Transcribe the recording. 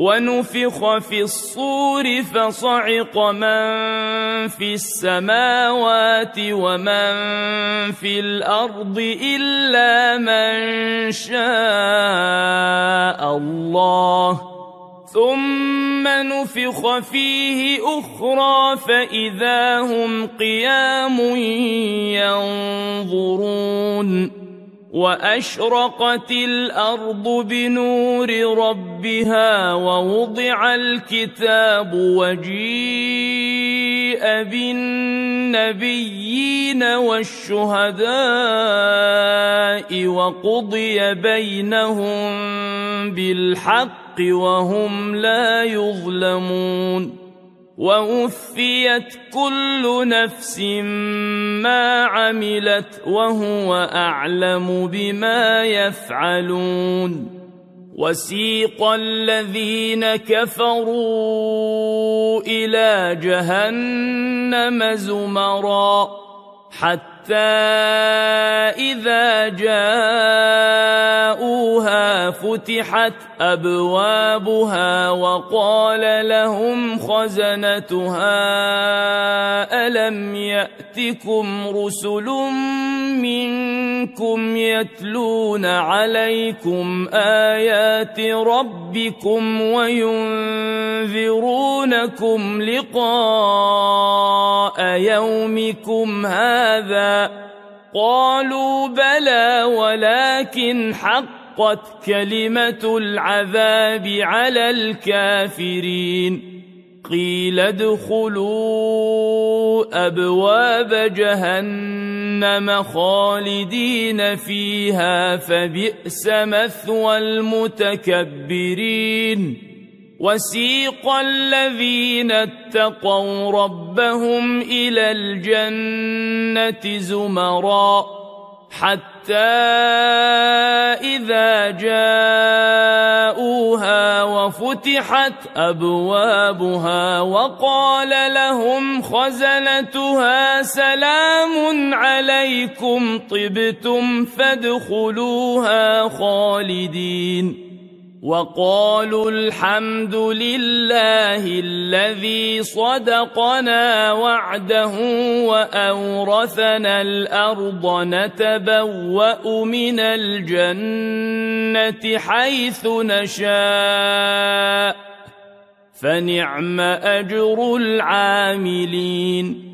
ونفخ في الصور فصعق من في السماوات ومن في الأرض إلا من شاء الله ثم نفخ فيه أخرى فإذا هم قيام ينظرون وأشرقت الأرض بنور ربها ووضع الكتاب وجيء بالنبيين والشهداء وقضي بينهم بالحق وهم لا يظلمون ووفيت كل نفس ما عملت وهو أعلم بما يفعلون وسيق الذين كفروا إلى جهنم زمرا حتى إذا جاءوها فتحت أبوابها وقال لهم خزنتها ألم يأتكم رسل منكم يتلون عليكم آيات ربكم وينذرونكم لقاء يومكم هذا قالوا بلى ولكن حقت كلمة العذاب على الكافرين قيل ادخلوا أبواب جهنم خالدين فيها فبئس مثوى المتكبرين وسيق الذين اتقوا ربهم إلى الجنة زمرا حتى إذا جاءوها وفتحت أبوابها وقال لهم خزنتها سلام عليكم طبتم فادخلوها خالدين وقالوا الحمد لله الذي صدقنا وعده وأورثنا الأرض نتبوأ من الجنة حيث نشاء فنعم أجر العاملين